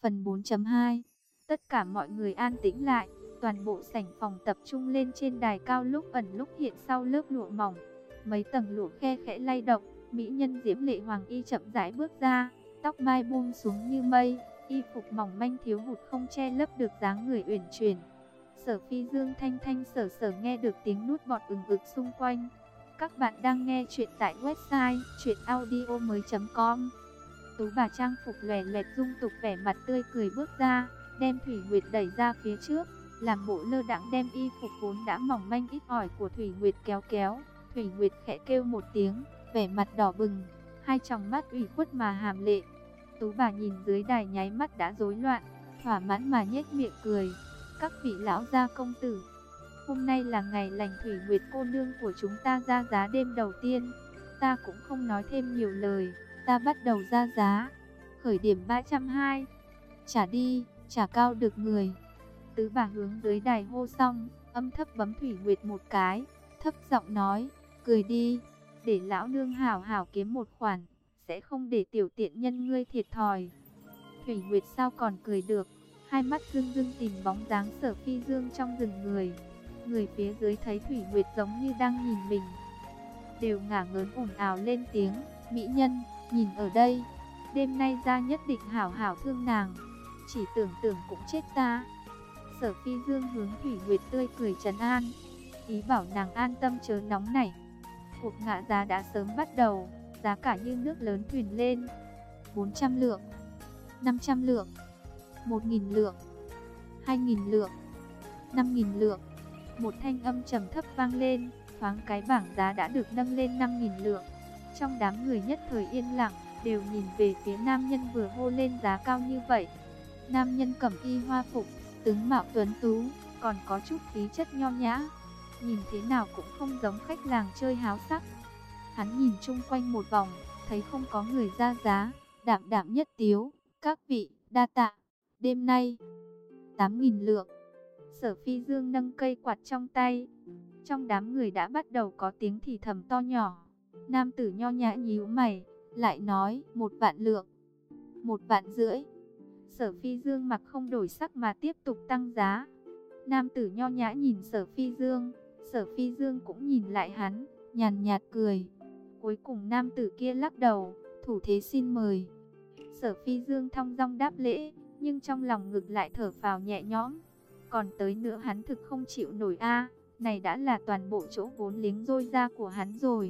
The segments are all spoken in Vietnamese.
Phần 4.2. Tất cả mọi người an tĩnh lại, toàn bộ sảnh phòng tập trung lên trên đài cao lúc ẩn lúc hiện sau lớp lụa mỏng. Mấy tầng lụa khe khẽ lay động, mỹ nhân diễm lệ Hoàng Y chậm rãi bước ra, tóc mai buông xuống như mây, y phục mỏng manh thiếu hụt không che lấp được dáng người uyển chuyển. Sở Phi Dương thanh thanh sở sở nghe được tiếng nuốt bọt ừng ực xung quanh. Các bạn đang nghe chuyện tại website chuyenaudio.com. Tú bà trang phục lòe loẹt dung tục vẻ mặt tươi cười bước ra, đem Thủy Nguyệt đẩy ra phía trước, làm bộ lơ đãng đem y phục vốn đã mỏng manh ít ỏi của Thủy Nguyệt kéo kéo. Thủy Nguyệt khẽ kêu một tiếng, vẻ mặt đỏ bừng, hai tròng mắt ủy khuất mà hàm lệ. Tú bà nhìn dưới đài nháy mắt đã rối loạn, thỏa mãn mà nhếch miệng cười. Các vị lão gia công tử, hôm nay là ngày lành Thủy Nguyệt cô nương của chúng ta ra giá đêm đầu tiên. Ta cũng không nói thêm nhiều lời, ta bắt đầu ra giá. Khởi điểm 320. Trả đi, trả cao được người. Tứ bà hướng dưới đài hô xong, âm thấp bấm Thủy Nguyệt một cái, thấp giọng nói, cười đi, để lão nương hảo hảo kiếm một khoản, sẽ không để tiểu tiện nhân ngươi thiệt thòi. Thủy Nguyệt sao còn cười được, hai mắt rưng rưng tìm bóng dáng Sở Phi Dương trong rừng người. Người phía dưới thấy Thủy Nguyệt giống như đang nhìn mình, đều ngả ngớn ồn ào lên tiếng, mỹ nhân, nhìn ở đây, đêm nay ra nhất định hảo hảo thương nàng, chỉ tưởng tượng cũng chết ta. Sở Phi Dương hướng Thủy Nguyệt tươi cười trấn an, ý bảo nàng an tâm chớ nóng nảy. Cuộc ngạ giá đã sớm bắt đầu, giá cả như nước lớn thuyền lên. 400 lượng, 500 lượng, 1.000 lượng, 2.000 lượng, 5.000 lượng. Một thanh âm trầm thấp vang lên, thoáng cái bảng giá đã được nâng lên 5.000 lượng. Trong đám người nhất thời yên lặng, đều nhìn về phía nam nhân vừa hô lên giá cao như vậy. Nam nhân cẩm y hoa phục, tướng mạo tuấn tú, còn có chút khí chất nho nhã, nhìn thế nào cũng không giống khách làng chơi háo sắc. Hắn nhìn chung quanh một vòng, thấy không có người ra giá, đạm đạm nhất tiếu, các vị, đa tạ, đêm nay 8.000 lượng. Sở Phi Dương nâng cây quạt trong tay, trong đám người đã bắt đầu có tiếng thì thầm to nhỏ. Nam tử nho nhã nhíu mày, lại nói 1 vạn lượng, 1 vạn rưỡi. Sở Phi Dương mặc không đổi sắc mà tiếp tục tăng giá. Nam tử nho nhã nhìn Sở Phi Dương, Sở Phi Dương cũng nhìn lại hắn, nhàn nhạt cười. Cuối cùng nam tử kia lắc đầu, thủ thế xin mời. Sở Phi Dương thong dong đáp lễ, nhưng trong lòng ngực lại thở phào nhẹ nhõm. Còn tới nữa hắn thực không chịu nổi a, này đã là toàn bộ chỗ vốn liếng rôi ra của hắn rồi.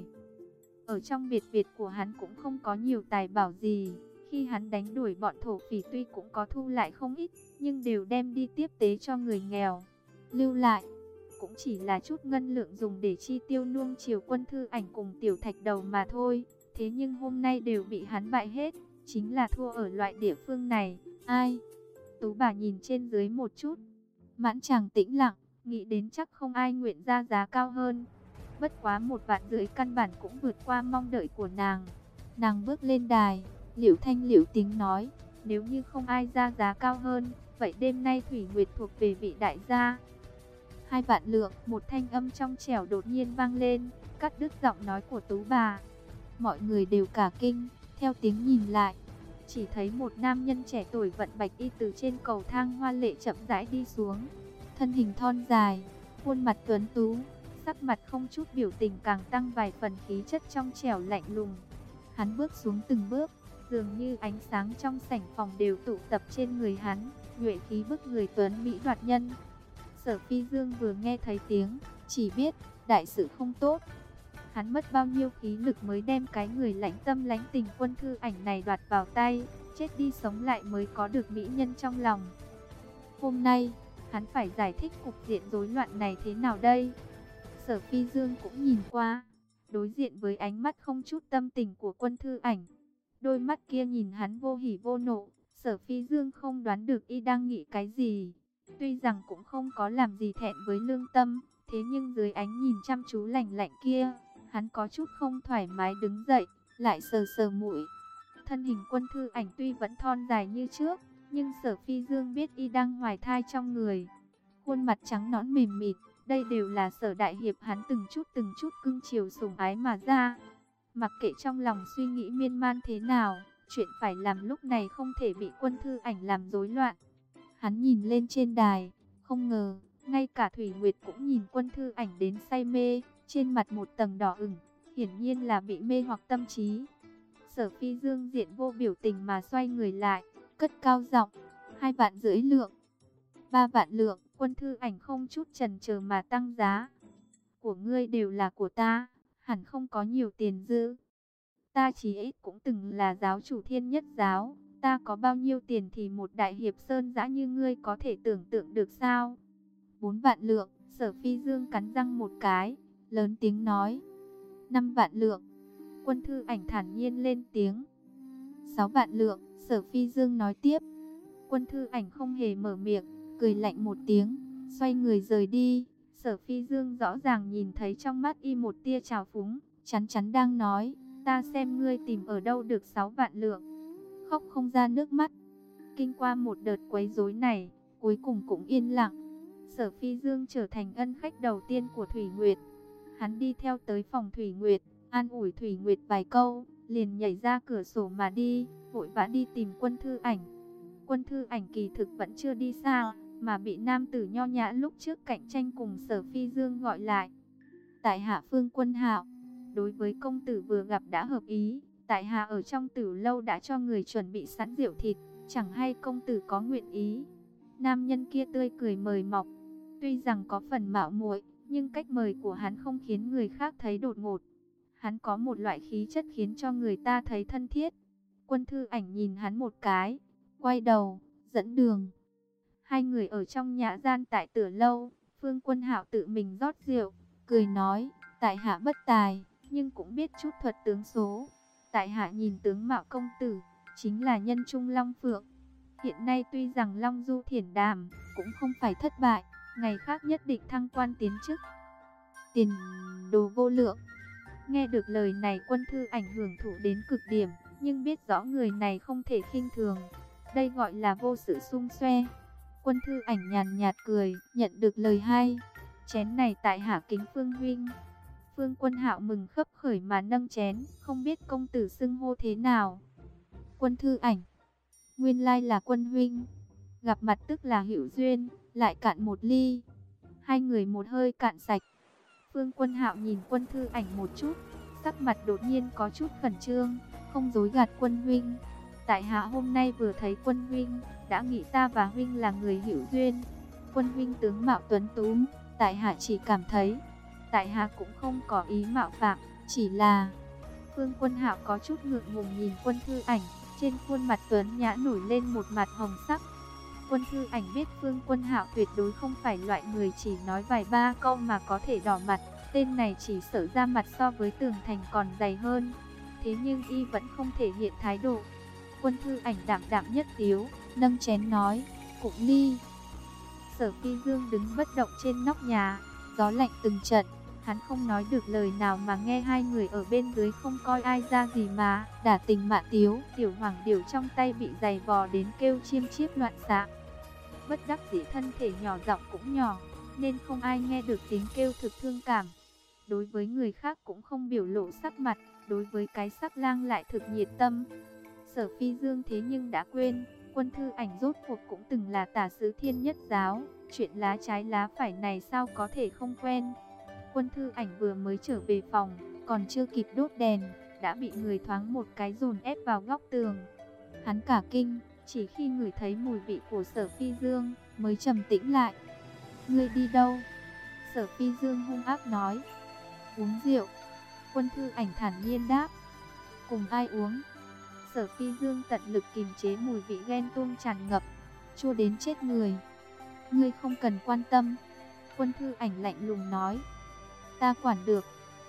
Ở trong biệt viện của hắn cũng không có nhiều tài bảo gì. Khi hắn đánh đuổi bọn thổ phỉ tuy cũng có thu lại không ít, nhưng đều đem đi tiếp tế cho người nghèo. Lưu lại, cũng chỉ là chút ngân lượng dùng để chi tiêu nuông chiều Quân Thư Ảnh cùng Tiểu Thạch Đầu mà thôi. Thế nhưng hôm nay đều bị hắn bại hết, chính là thua ở loại địa phương này. Ai? Tú bà nhìn trên dưới một chút, mãn chàng tĩnh lặng, nghĩ đến chắc không ai nguyện ra giá cao hơn. Bất quá 1 vạn rưỡi căn bản cũng vượt qua mong đợi của nàng. Nàng bước lên đài, liễu thanh liễu tiếng nói, nếu như không ai ra giá cao hơn, vậy đêm nay Thủy Nguyệt thuộc về vị đại gia. 2 vạn lượng. Một thanh âm trong trẻo đột nhiên vang lên, cắt đứt giọng nói của Tú bà. Mọi người đều cả kinh, theo tiếng nhìn lại, chỉ thấy một nam nhân trẻ tuổi vận bạch y từ trên cầu thang hoa lệ chậm rãi đi xuống. Thân hình thon dài, khuôn mặt tuấn tú, sắc mặt không chút biểu tình càng tăng vài phần khí chất trong trẻo lạnh lùng. Hắn bước xuống từng bước, dường như ánh sáng trong sảnh phòng đều tụ tập trên người hắn, nhuệ khí bức người tuấn mỹ đoạt nhân. Sở Phi Dương vừa nghe thấy tiếng, chỉ biết đại sự không tốt. Hắn mất bao nhiêu khí lực mới đem cái người lãnh tâm lãnh tình Quân Thư Ảnh này đoạt vào tay, chết đi sống lại mới có được mỹ nhân trong lòng. Hôm nay, hắn phải giải thích cục diện rối loạn này thế nào đây? Sở Phi Dương cũng nhìn qua, đối diện với ánh mắt không chút tâm tình của Quân Thư Ảnh. Đôi mắt kia nhìn hắn vô hỉ vô nộ, Sở Phi Dương không đoán được y đang nghĩ cái gì. Tuy rằng cũng không có làm gì thẹn với lương tâm, thế nhưng dưới ánh nhìn chăm chú lạnh lạnh kia, hắn có chút không thoải mái đứng dậy, lại sờ sờ mũi. Thân hình Quân Thư Ảnh tuy vẫn thon dài như trước, nhưng Sở Phi Dương biết y đang hoài thai trong người. Khuôn mặt trắng nõn mềm mịt, đây đều là Sở đại hiệp hắn từng chút cưng chiều sủng ái mà ra. Mặc kệ trong lòng suy nghĩ miên man thế nào, Chuyện phải làm lúc này không thể bị Quân Thư Ảnh làm rối loạn. Hắn nhìn lên trên đài, không ngờ, ngay cả Thủy Nguyệt cũng nhìn Quân Thư Ảnh đến say mê, trên mặt một tầng đỏ ửng, hiển nhiên là bị mê hoặc tâm trí. Sở Phi Dương diện vô biểu tình mà xoay người lại, cất cao giọng, 2,5 vạn lượng, 3 vạn lượng. Quân Thư Ảnh không chút chần chờ mà tăng giá. Của ngươi đều là của ta, hẳn không có nhiều tiền dư. Ta chí ít cũng từng là giáo chủ Thiên Nhất giáo, ta có bao nhiêu tiền thì một đại hiệp sơn dã như ngươi có thể tưởng tượng được sao? 4 vạn lượng. Sở Phi Dương cắn răng một cái, lớn tiếng nói. 5 vạn lượng. Quân Thư Ảnh thản nhiên lên tiếng. 6 vạn lượng. Sở Phi Dương nói tiếp. Quân Thư Ảnh không hề mở miệng, cười lạnh một tiếng, xoay người rời đi. Sở Phi Dương rõ ràng nhìn thấy trong mắt y một tia trào phúng, chắn chắn đang nói, ta xem ngươi tìm ở đâu được 6 vạn lượng. Khóc không ra nước mắt. Kinh qua một đợt quấy rối này, cuối cùng cũng yên lặng. Sở Phi Dương trở thành ân khách đầu tiên của Thủy Nguyệt. Hắn đi theo tới phòng Thủy Nguyệt, an ủi Thủy Nguyệt vài câu, liền nhảy ra cửa sổ mà đi, vội vã đi tìm Quân Thư Ảnh. Quân Thư Ảnh kỳ thực vẫn chưa đi xa, mà bị nam tử nho nhã lúc trước cạnh tranh cùng Sở Phi Dương gọi lại. Tại hạ Phương Quân Hạo, đối với công tử vừa gặp đã hợp ý, tại hạ ở trong tử lâu đã cho người chuẩn bị sẵn rượu thịt, chẳng hay công tử có nguyện ý. Nam nhân kia tươi cười mời mọc, tuy rằng có phần mạo muội, nhưng cách mời của hắn không khiến người khác thấy đột ngột. Hắn có một loại khí chất khiến cho người ta thấy thân thiết. Quân Thư Ảnh nhìn hắn một cái, quay đầu, dẫn đường. Hai người ở trong nhã gian tại Tử lâu, Phương Quân Hạo tự mình rót rượu, cười nói, tại hạ bất tài, nhưng cũng biết chút thuật tướng số. Tại hạ nhìn tướng mạo công tử, chính là nhân trung long phượng. Hiện nay tuy rằng long du thiển đàm, cũng không phải thất bại, ngày khác nhất định thăng quan tiến chức. Tiền đồ vô lượng. Nghe được lời này Quân Thư Ảnh hưởng thụ đến cực điểm, nhưng biết rõ người này không thể khinh thường. Đây gọi là vô sự xung xoe. Quân Thư Ảnh nhàn nhạt cười, nhận được lời hay. Chén này tại hạ kính Phương huynh. Phương Quân Hạo mừng khấp khởi mà nâng chén, không biết công tử xưng hô thế nào. Quân Thư Ảnh, nguyên lai là Quân huynh. Gặp mặt tức là hữu duyên, lại cạn một ly. Hai người một hơi cạn sạch. Phương Quân Hạo nhìn Quân Thư Ảnh một chút, sắc mặt đột nhiên có chút khẩn trương, không dối gạt Quân huynh. Tại hạ hôm nay vừa thấy Quân huynh, đã nghĩ ta và huynh là người hữu duyên. Quân huynh tướng mạo tuấn tú, tại hạ chỉ cảm thấy, tại hạ cũng không có ý mạo phạm, chỉ là... Phương Quân Hạo có chút ngượng ngùng nhìn Quân Thư Ảnh, trên khuôn mặt tuấn nhã nổi lên một mặt hồng sắc. Quân Thư Ảnh biết Phương Quân Hạo tuyệt đối không phải loại người chỉ nói vài ba câu mà có thể đỏ mặt, tên này chỉ sợ ra mặt so với tường thành còn dày hơn. Thế nhưng y vẫn không thể hiện thái độ. Quân Thư Ảnh đạm đạm nhất tiếu, nâng chén nói, cụng ly. Sở Phi Dương đứng bất động trên nóc nhà, gió lạnh từng trận, hắn không nói được lời nào mà nghe hai người ở bên dưới không coi ai ra gì mà đả tình mạ tiếu. Tiểu Hoàng Điểu trong tay bị giày vò đến kêu chiêm chiếp loạn xạ. Bất đắc dĩ thân thể nhỏ giọng cũng nhỏ, nên không ai nghe được tiếng kêu thực thương cảm. Đối với người khác cũng không biểu lộ sắc mặt, đối với cái sắc lang lại thực nhiệt tâm. Sở Phi Dương thế nhưng đã quên, Quân Thư Ảnh rốt cuộc cũng từng là tả sứ Thiên Nhất giáo, chuyện lá trái lá phải này sao có thể không quen. Quân Thư Ảnh vừa mới trở về phòng, còn chưa kịp đốt đèn, đã bị người thoáng một cái dồn ép vào góc tường. Hắn cả kinh, chỉ khi ngửi thấy mùi vị của Sở Phi Dương, mới trầm tĩnh lại. Ngươi đi đâu? Sở Phi Dương hung ác nói. Uống rượu. Quân Thư Ảnh thản nhiên đáp. Cùng ai uống? Sở Phi Dương tận lực kiềm chế mùi vị ghen tuông tràn ngập, chua đến chết người. Ngươi không cần quan tâm. Quân Thư Ảnh lạnh lùng nói. Ta quản được.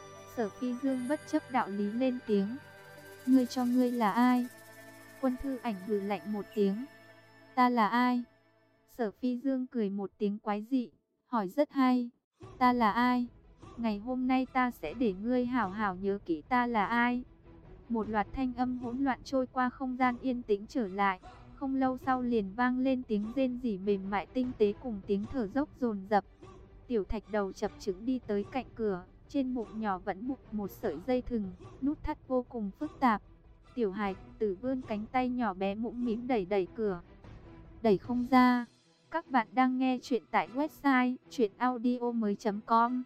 Sở Phi Dương bất chấp đạo lý lên tiếng. Ngươi cho ngươi là ai? Quân Thư Ảnh hừ lạnh một tiếng. Ta là ai? Sở Phi Dương cười một tiếng quái dị, hỏi rất hay. Ta là ai? Ngày hôm nay ta sẽ để ngươi hảo hảo nhớ kỹ ta là ai. Một loạt thanh âm hỗn loạn trôi qua, không gian yên tĩnh trở lại. Không lâu sau liền vang lên tiếng rên rỉ mềm mại tinh tế cùng tiếng thở dốc dồn dập. Tiểu Thạch Đầu chập chững đi tới cạnh cửa, trên bụng nhỏ vẫn buộc một sợi dây thừng, nút thắt vô cùng phức tạp. Tiểu hài tử vươn cánh tay nhỏ bé mũm mĩm đẩy đẩy cửa. Đẩy không ra. Các bạn đang nghe chuyện tại website chuyenaudio.com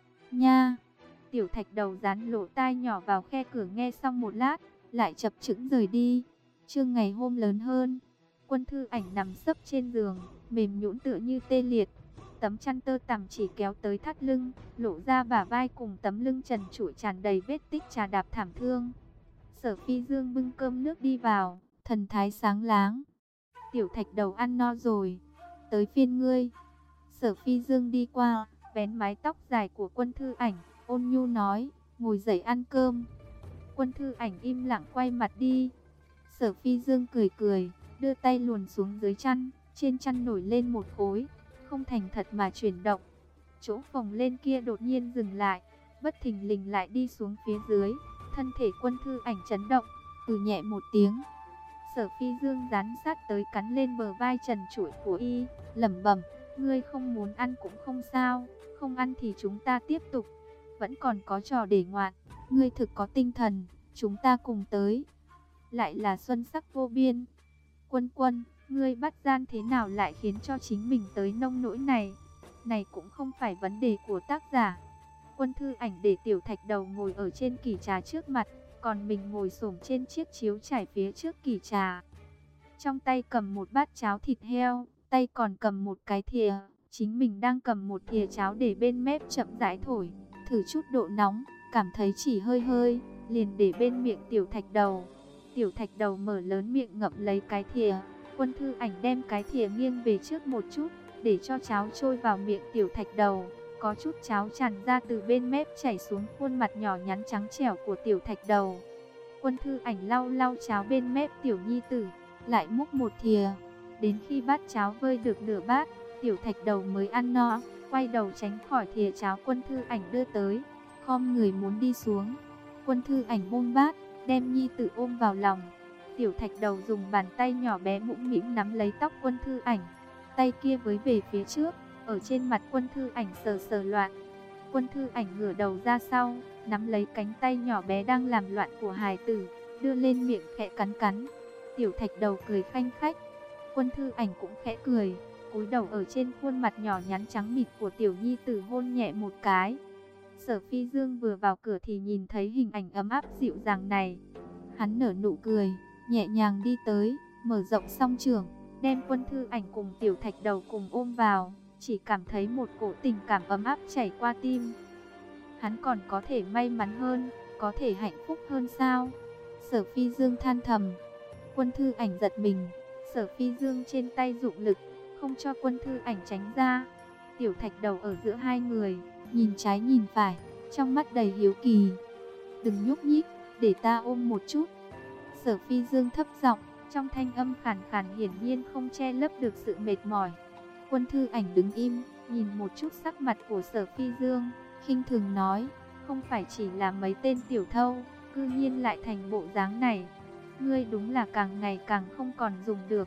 nha. Tiểu Thạch Đầu dán lỗ tai nhỏ vào khe cửa nghe xong một lát, lại chập chững rời đi. Trưa ngày hôm lớn hơn, Quân Thư Ảnh nằm sấp trên giường, mềm nhũn tựa như tê liệt. Tấm chăn tơ tằm chỉ kéo tới thắt lưng, lộ ra bả vai cùng tấm lưng trần trụi tràn đầy vết tích chà đạp thảm thương. Sở Phi Dương bưng cơm nước đi vào, thần thái sáng láng. Tiểu Thạch Đầu ăn no rồi, tới phiên ngươi. Sở Phi Dương đi qua, vén mái tóc dài của Quân Thư Ảnh, ôn nhu nói, ngồi dậy ăn cơm. Quân Thư Ảnh im lặng quay mặt đi. Sở Phi Dương cười cười, đưa tay luồn xuống dưới chăn, trên chăn nổi lên một khối, không thành thật mà chuyển động. Chỗ phồng lên kia đột nhiên dừng lại, bất thình lình lại đi xuống phía dưới. Thân thể Quân Thư Ảnh chấn động, nhẹ một tiếng. Sở Phi Dương dán sát tới cắn lên bờ vai trần trụi của y, lẩm bẩm, ngươi không muốn ăn cũng không sao, không ăn thì chúng ta tiếp tục, vẫn còn có trò để ngoạn, ngươi thực có tinh thần, chúng ta cùng tới. Lại là xuân sắc vô biên. Quân Quân, ngươi bắt gian thế nào lại khiến cho chính mình tới nông nỗi này? Này cũng không phải vấn đề của tác giả. Quân Thư Ảnh để Tiểu Thạch Đầu ngồi ở trên kỷ trà trước mặt, còn mình ngồi xổm trên chiếc chiếu trải phía trước kỷ trà. Trong tay cầm một bát cháo thịt heo, tay còn cầm một cái thìa, chính mình đang cầm một thìa cháo để bên mép chậm rãi thổi, thử chút độ nóng, cảm thấy chỉ hơi hơi, liền để bên miệng Tiểu Thạch Đầu. Tiểu Thạch Đầu mở lớn miệng ngậm lấy cái thìa. Quân Thư Ảnh đem cái thìa nghiêng về trước một chút, để cho cháo trôi vào miệng Tiểu Thạch Đầu. Có chút cháo tràn ra từ bên mép chảy xuống khuôn mặt nhỏ nhắn trắng trẻo của Tiểu Thạch Đầu. Quân Thư Ảnh lau lau cháo bên mép Tiểu Nhi Tử, lại múc một thìa. Đến khi bát cháo vơi được nửa bát, Tiểu Thạch Đầu mới ăn no, quay đầu tránh khỏi thìa cháo Quân Thư Ảnh đưa tới, khom người muốn đi xuống. Quân Thư Ảnh buông bát, đem Nhi Tử ôm vào lòng. Tiểu Thạch Đầu dùng bàn tay nhỏ bé mũm mĩm nắm lấy tóc Quân Thư Ảnh, tay kia với về phía trước, ở trên mặt Quân Thư Ảnh sờ sờ loạn. Quân Thư Ảnh ngửa đầu ra sau, nắm lấy cánh tay nhỏ bé đang làm loạn của hài tử, đưa lên miệng khẽ cắn cắn. Tiểu Thạch Đầu cười khanh khách. Quân Thư Ảnh cũng khẽ cười, cúi đầu ở trên khuôn mặt nhỏ nhắn trắng mịt của Tiểu Nhi Tử hôn nhẹ một cái. Sở Phi Dương vừa vào cửa thì nhìn thấy hình ảnh ấm áp dịu dàng này. Hắn nở nụ cười, nhẹ nhàng đi tới, mở rộng song trưởng, đem Quân Thư Ảnh cùng Tiểu Thạch Đầu cùng ôm vào, chỉ cảm thấy một cỗ tình cảm ấm áp chảy qua tim. Hắn còn có thể may mắn hơn, có thể hạnh phúc hơn sao? Sở Phi Dương than thầm. Quân Thư Ảnh giật mình, Sở Phi Dương trên tay dụng lực, không cho Quân Thư Ảnh tránh ra. Tiểu Thạch Đầu ở giữa hai người, nhìn trái nhìn phải, trong mắt đầy hiếu kỳ. Đừng nhúc nhích, để ta ôm một chút. Sở Phi Dương thấp giọng, trong thanh âm khàn khàn hiển nhiên không che lấp được sự mệt mỏi. Quân Thư Ảnh đứng im, nhìn một chút sắc mặt của Sở Phi Dương, khinh thường nói, không phải chỉ là mấy tên tiểu thâu, cư nhiên lại thành bộ dáng này. Ngươi đúng là càng ngày càng không còn dùng được.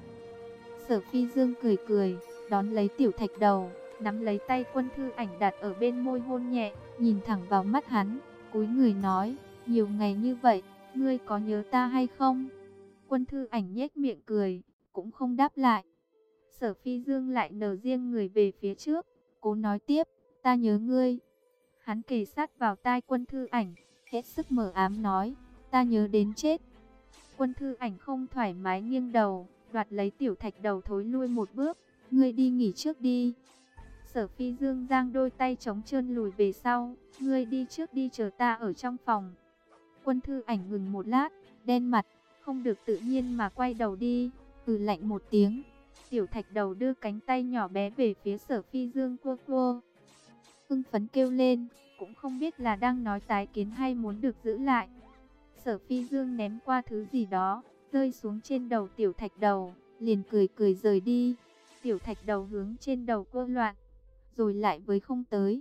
Sở Phi Dương cười cười, đón lấy Tiểu Thạch Đầu, nắm lấy tay Quân Thư Ảnh đặt ở bên môi hôn nhẹ, nhìn thẳng vào mắt hắn, cúi người nói, nhiều ngày như vậy, ngươi có nhớ ta hay không? Quân Thư Ảnh nhếch miệng cười, cũng không đáp lại. Sở Phi Dương lại nở riêng người về phía trước, cố nói tiếp, ta nhớ ngươi. Hắn kề sát vào tai Quân Thư Ảnh, hết sức mờ ám nói, ta nhớ đến chết. Quân Thư Ảnh không thoải mái nghiêng đầu, đoạt lấy Tiểu Thạch Đầu thối lui một bước, ngươi đi nghỉ trước đi. Sở Phi Dương giang đôi tay trống trơn lùi về sau, ngươi đi trước đi, chờ ta ở trong phòng. Quân Thư Ảnh ngừng một lát, đen mặt, không được tự nhiên mà quay đầu đi, lạnh một tiếng. Tiểu Thạch Đầu đưa cánh tay nhỏ bé về phía Sở Phi Dương cua cua, hưng phấn kêu lên, cũng không biết là đang nói tái kiến hay muốn được giữ lại. Sở Phi Dương ném qua thứ gì đó, rơi xuống trên đầu Tiểu Thạch Đầu, liền cười cười rời đi. Tiểu Thạch Đầu hướng trên đầu cô loạn, rồi lại với không tới,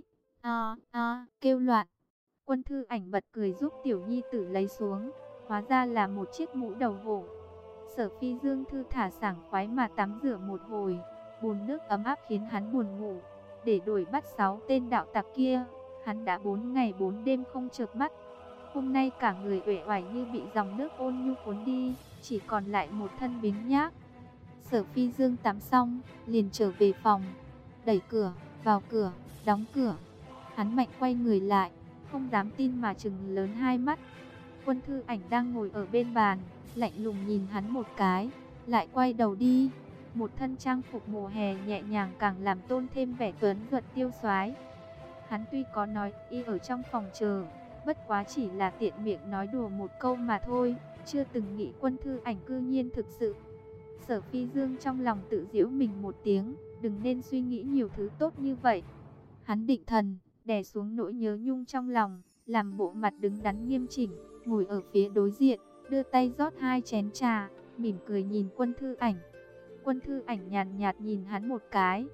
kêu loạn. Quân Thư Ảnh bật cười giúp Tiểu Nhi Tử lấy xuống, hóa ra là một chiếc mũ đầu hổ. Sở Phi Dương thư thả sảng khoái mà tắm rửa một hồi, bùn nước ấm áp khiến hắn buồn ngủ. Để đuổi bắt 6 tên đạo tặc kia, hắn đã 4 ngày 4 đêm không chợp mắt. Hôm nay cả người uể oải như bị dòng nước ôn nhu cuốn đi, chỉ còn lại một thân biếng nhác. Sở Phi Dương tắm xong, liền trở về phòng, đẩy cửa, vào cửa, đóng cửa. Hắn mạnh quay người lại, không dám tin mà trừng lớn hai mắt. Quân Thư Ảnh đang ngồi ở bên bàn, lạnh lùng nhìn hắn một cái, lại quay đầu đi. Một thân trang phục mùa hè nhẹ nhàng càng làm tôn thêm vẻ tuấn giật tiêu xoái. Hắn tuy có nói y ở trong phòng chờ, bất quá chỉ là tiện miệng nói đùa một câu mà thôi, chưa từng nghĩ Quân Thư Ảnh cư nhiên thực sự. Sở Phi Dương trong lòng tự giễu mình một tiếng, đừng nên suy nghĩ nhiều thứ tốt như vậy. Hắn định thần, đè xuống nỗi nhớ nhung trong lòng, làm bộ mặt đứng đắn nghiêm chỉnh, ngồi ở phía đối diện, đưa tay rót 2 chén trà, mỉm cười nhìn Quân Thư Ảnh. Quân Thư Ảnh nhàn nhạt nhìn hắn một cái,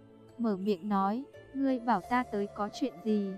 mở miệng nói, ngươi bảo ta tới có chuyện gì?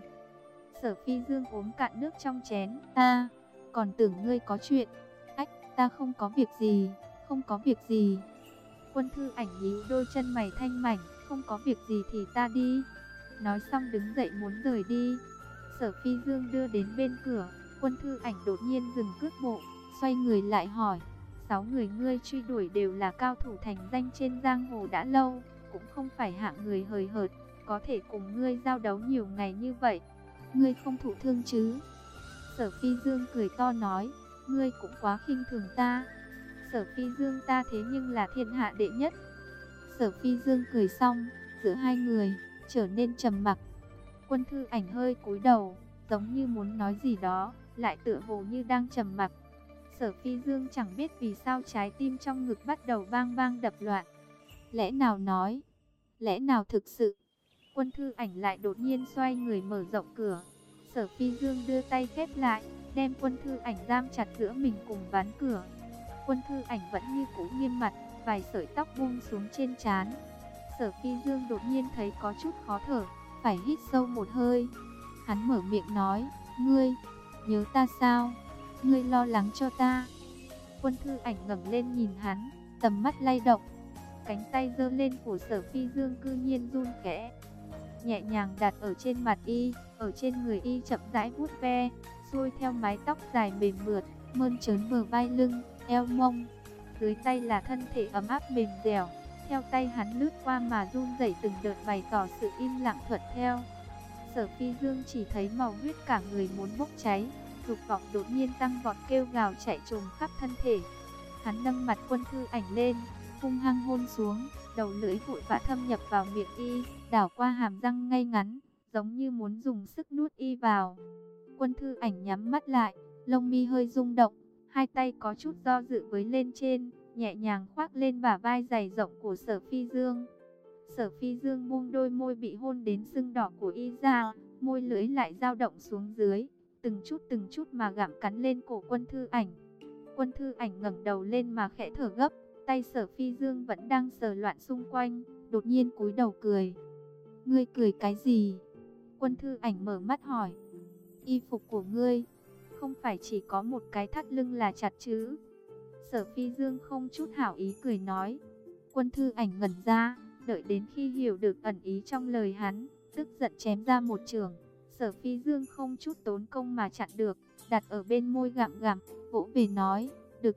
Sở Phi Dương uống cạn nước trong chén, ta còn tưởng ngươi có chuyện. Ách, ta không có việc gì, không có việc gì. Quân Thư Ảnh nhíu đôi chân mày thanh mảnh, không có việc gì thì ta đi. Nói xong đứng dậy muốn rời đi. Sở Phi Dương đưa đến bên cửa, Quân Thư Ảnh đột nhiên dừng cước bộ, xoay người lại hỏi, 6 người ngươi truy đuổi đều là cao thủ thành danh trên giang hồ đã lâu, cũng không phải hạng người hời hợt, có thể cùng ngươi giao đấu nhiều ngày như vậy. Ngươi không thụ thương chứ? Sở Phi Dương cười to nói, ngươi cũng quá khinh thường ta. Sở Phi Dương ta thế nhưng là thiên hạ đệ nhất. Sở Phi Dương cười xong, giữa hai người trở nên trầm mặc. Quân Thư Ảnh hơi cúi đầu, giống như muốn nói gì đó, lại tựa hồ như đang trầm mặc. Sở Phi Dương chẳng biết vì sao trái tim trong ngực bắt đầu bang bang đập loạn. Lẽ nào nói, lẽ nào thực sự? Quân Thư Ảnh lại đột nhiên xoay người mở rộng cửa. Sở Phi Dương đưa tay khép lại, đem Quân Thư Ảnh giam chặt giữa mình cùng ván cửa. Quân Thư Ảnh vẫn như cũ nghiêm mặt, vài sợi tóc buông xuống trên trán. Sở Phi Dương đột nhiên thấy có chút khó thở, phải hít sâu một hơi. Hắn mở miệng nói, ngươi nhớ ta sao? Ngươi lo lắng cho ta. Quân Thư Ảnh ngẩng lên nhìn hắn, tầm mắt lay động. Cánh tay giơ lên của Sở Phi Dương cư nhiên run khẽ, nhẹ nhàng đặt ở trên mặt y, ở trên người y chậm rãi vuốt ve, xuôi theo mái tóc dài mềm mượt, mơn trớn bờ vai lưng, eo mông. Dưới tay là thân thể ấm áp mềm dẻo, theo tay hắn lướt qua mà run rẩy từng đợt bày tỏ sự im lặng thuận theo. Sở Phi Dương chỉ thấy màu huyết cả người muốn bốc cháy, dục vọng đột nhiên tăng vọt kêu gào chạy trồm khắp thân thể. Hắn nâng mặt Quân Thư Ảnh lên, hung hăng hôn xuống, đầu lưỡi vội vã thâm nhập vào miệng y, đảo qua hàm răng ngay ngắn, giống như muốn dùng sức nuốt y vào. Quân Thư Ảnh nhắm mắt lại, lông mi hơi rung động, hai tay có chút do dự với lên trên, nhẹ nhàng khoác lên bả vai dày rộng của Sở Phi Dương. Sở Phi Dương buông đôi môi bị hôn đến sưng đỏ của y ra, môi lưỡi lại dao động xuống dưới, từng chút mà gặm cắn lên cổ Quân Thư Ảnh. Quân Thư Ảnh ngẩng đầu lên mà khẽ thở gấp, tay Sở Phi Dương vẫn đang sờ loạn xung quanh, đột nhiên cúi đầu cười. Ngươi cười cái gì? Quân Thư Ảnh mở mắt hỏi. Y phục của ngươi không phải chỉ có một cái thắt lưng là chặt chứ? Sở Phi Dương không chút hảo ý cười nói. Quân Thư Ảnh ngẩn ra, đợi đến khi hiểu được ẩn ý trong lời hắn, tức giận chém ra một chưởng. Sở Phi Dương không chút tốn công mà chặn được, đặt ở bên môi gặm gặm, vỗ về nói, được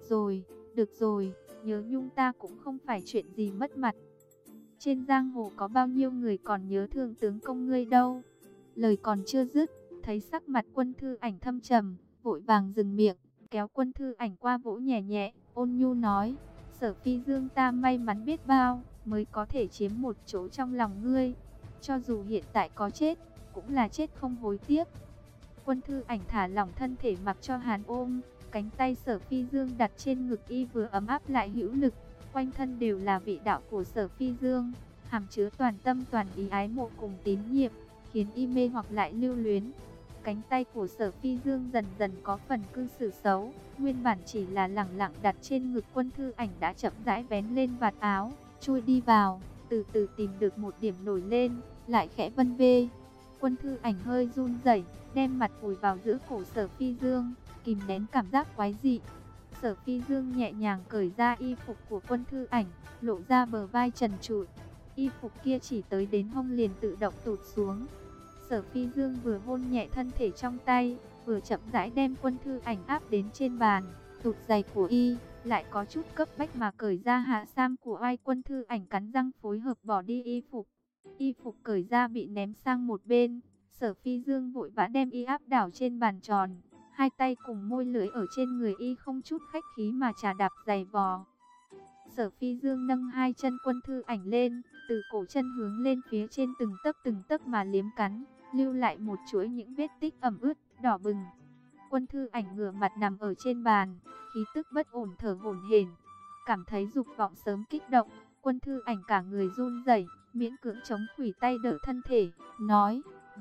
rồi, nhớ nhung ta cũng không phải chuyện gì mất mặt. Trên giang hồ có bao nhiêu người còn nhớ thương tướng công ngươi đâu. Lời còn chưa dứt, thấy sắc mặt Quân Thư Ảnh thâm trầm, vội vàng dừng miệng, kéo Quân Thư Ảnh qua vỗ nhẹ nhẹ, ôn nhu nói, Sở Phi Dương ta may mắn biết bao, mới có thể chiếm một chỗ trong lòng ngươi. Cho dù hiện tại có chết, cũng là chết không hối tiếc. Quân Thư Ảnh thả lỏng thân thể mặc cho hắn ôm, cánh tay Sở Phi Dương đặt trên ngực y vừa ấm áp lại hữu lực, quanh thân đều là vị đạo của Sở Phi Dương, hàm chứa toàn tâm toàn ý ái mộ cùng tín nhiệm, khiến y mê hoặc lại lưu luyến. Cánh tay của Sở Phi Dương dần dần có phần cư xử xấu, nguyên bản chỉ là lẳng lặng đặt trên ngực Quân Thư Ảnh đã chậm rãi vén lên vạt áo, chui đi vào, từ từ tìm được một điểm nổi lên, lại khẽ vân vê. Quân Thư Ảnh hơi run rẩy, đem mặt vùi vào giữa cổ Sở Phi Dương, kìm nén cảm giác quái dị. Sở Phi Dương nhẹ nhàng cởi ra y phục của Quân Thư Ảnh, lộ ra bờ vai trần trụi. Y phục kia chỉ tới đến hông liền tự động tụt xuống. Sở Phi Dương vừa hôn nhẹ thân thể trong tay, vừa chậm rãi đem Quân Thư Ảnh áp đến trên bàn. Tụt giày của y, lại có chút cấp bách mà cởi ra hạ sam của ai. Quân Thư Ảnh cắn răng phối hợp bỏ đi y phục. Y phục cởi ra bị ném sang một bên. Sở Phi Dương vội vã đem y áp đảo trên bàn tròn. Hai tay cùng môi lưỡi ở trên người y không chút khách khí mà chà đạp giày vò. Sở Phi Dương nâng hai chân Quân Thư Ảnh lên, từ cổ chân hướng lên phía trên từng tấc mà liếm cắn, lưu lại một chuỗi những vết tích ẩm ướt, đỏ bừng. Quân Thư Ảnh ngửa mặt nằm ở trên bàn, khí tức bất ổn thở hổn hển, cảm thấy dục vọng sớm kích động. Quân Thư Ảnh cả người run rẩy, miễn cưỡng chống khuỷu tay đỡ thân thể, nói: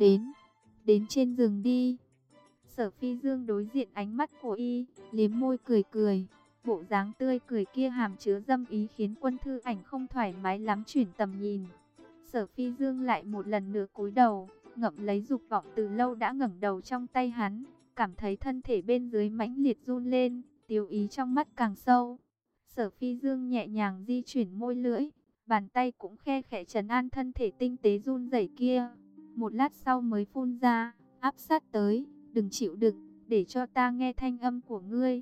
đến trên giường đi. Sở Phi Dương đối diện ánh mắt của y, liếm môi cười cười. Bộ dáng tươi cười kia hàm chứa dâm ý khiến Quân Thư Ảnh không thoải mái lắm chuyển tầm nhìn. Sở Phi Dương lại một lần nữa cúi đầu, ngậm lấy dục vọng từ lâu đã ngẩng đầu trong tay hắn, cảm thấy thân thể bên dưới mãnh liệt run lên, tiêu ý trong mắt càng sâu. Sở Phi Dương nhẹ nhàng di chuyển môi lưỡi, bàn tay cũng khe khẽ trấn an thân thể tinh tế run rẩy kia. Một lát sau mới phun ra: áp sát tới, đừng chịu đựng, để cho ta nghe thanh âm của ngươi.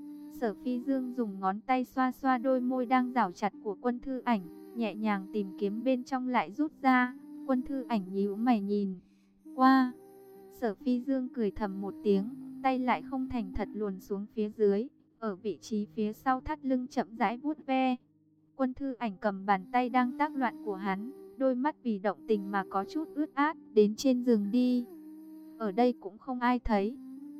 Sở Phi Dương dùng ngón tay xoa xoa đôi môi đang rảo chặt của Quân Thư Ảnh, nhẹ nhàng tìm kiếm bên trong lại rút ra. Quân Thư Ảnh nhíu mày nhìn qua. Sở Phi Dương cười thầm một tiếng, tay lại không thành thật luồn xuống phía dưới, ở vị trí phía sau thắt lưng chậm rãi vuốt ve. Quân Thư Ảnh cầm bàn tay đang tác loạn của hắn, đôi mắt vì động tình mà có chút ướt át. Đến trên giường đi, ở đây cũng không ai thấy.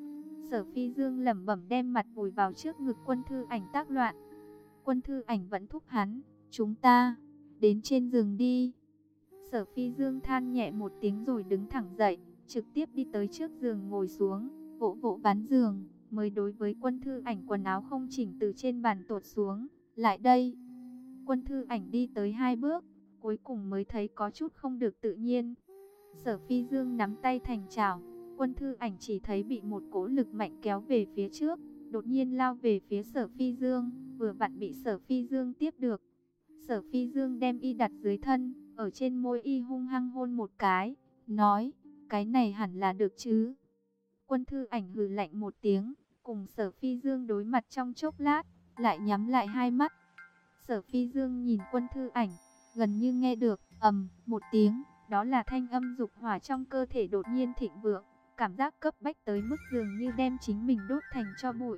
Sở Phi Dương lẩm bẩm đem mặt vùi vào trước ngực Quân Thư Ảnh tác loạn. Quân Thư Ảnh vẫn thúc hắn: chúng ta đến trên giường đi. Sở Phi Dương than nhẹ một tiếng rồi đứng thẳng dậy, trực tiếp đi tới trước giường ngồi xuống, vỗ vỗ ván giường, mới đối với Quân Thư Ảnh quần áo không chỉnh từ trên bàn tuột xuống: lại đây. Quân Thư Ảnh đi tới 2 bước, cuối cùng mới thấy có chút không được tự nhiên. Sở Phi Dương nắm tay thành chảo, Quân Thư Ảnh chỉ thấy bị một cỗ lực mạnh kéo về phía trước, đột nhiên lao về phía Sở Phi Dương, vừa vặn bị Sở Phi Dương tiếp được. Sở Phi Dương đem y đặt dưới thân, ở trên môi y hung hăng hôn một cái, nói: cái này hẳn là được chứ. Quân Thư Ảnh hừ lạnh một tiếng, cùng Sở Phi Dương đối mặt trong chốc lát, lại nhắm lại hai mắt. Sở Phi Dương nhìn Quân Thư Ảnh, gần như nghe được ầm một tiếng, đó là thanh âm dục hỏa trong cơ thể đột nhiên thịnh vượng, cảm giác cấp bách tới mức dường như đem chính mình đốt thành tro bụi.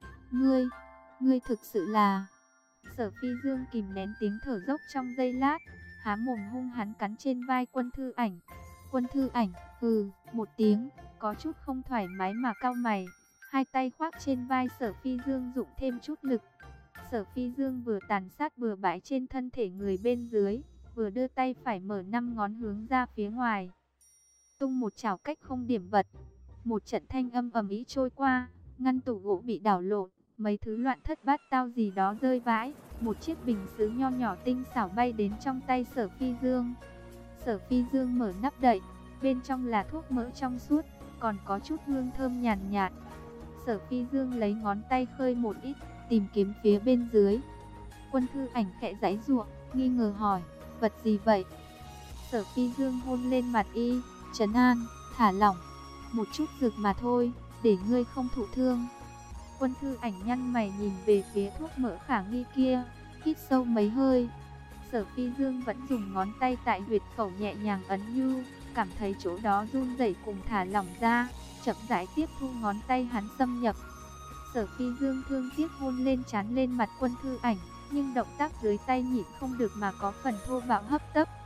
Ngươi thực sự là... Sở Phi Dương kìm nén tiếng thở dốc trong giây lát, há mồm hung hãn cắn trên vai Quân Thư Ảnh. Quân Thư Ảnh hừ một tiếng, có chút không thoải mái mà cau mày, hai tay khoác trên vai Sở Phi Dương dụng thêm chút lực. Sở Phi Dương vừa tàn sát bừa bãi trên thân thể người bên dưới, vừa đưa tay phải mở 5 ngón hướng ra phía ngoài, tung một chảo cách không điểm bật. Một trận thanh âm ầm ĩ trôi qua, ngăn tủ gỗ bị đảo lộn, mấy thứ loạn thất bát tao gì đó rơi vãi, một chiếc bình sứ nho nhỏ tinh xảo bay đến trong tay Sở Phi Dương. Sở Phi Dương mở nắp đậy, bên trong là thuốc mỡ trong suốt, còn có chút hương thơm nhàn nhạt. Sở Phi Dương lấy ngón tay khơi một ít, tìm kiếm phía bên dưới. Quân Thư Ảnh khẽ giãy giụa, nghi ngờ hỏi: vật gì vậy? Sở Phi Dương hôn lên mặt y, trấn an: thả lỏng, một chút dược mà thôi, để ngươi không thụ thương. Quân Thư Ảnh nhăn mày nhìn về phía thuốc mỡ khả nghi kia, hít sâu mấy hơi. Sở Phi Dương vẫn dùng ngón tay tại huyệt khẩu nhẹ nhàng ấn nhu, cảm thấy chỗ đó run rẩy cùng thả lỏng ra, chậm rãi tiếp thu ngón tay hắn xâm nhập. Sở Phi Dương thương tiếc hôn lên trán lên mặt Quân Thư Ảnh, nhưng động tác dưới tay nhịn không được mà có phần thô bạo hấp tấp.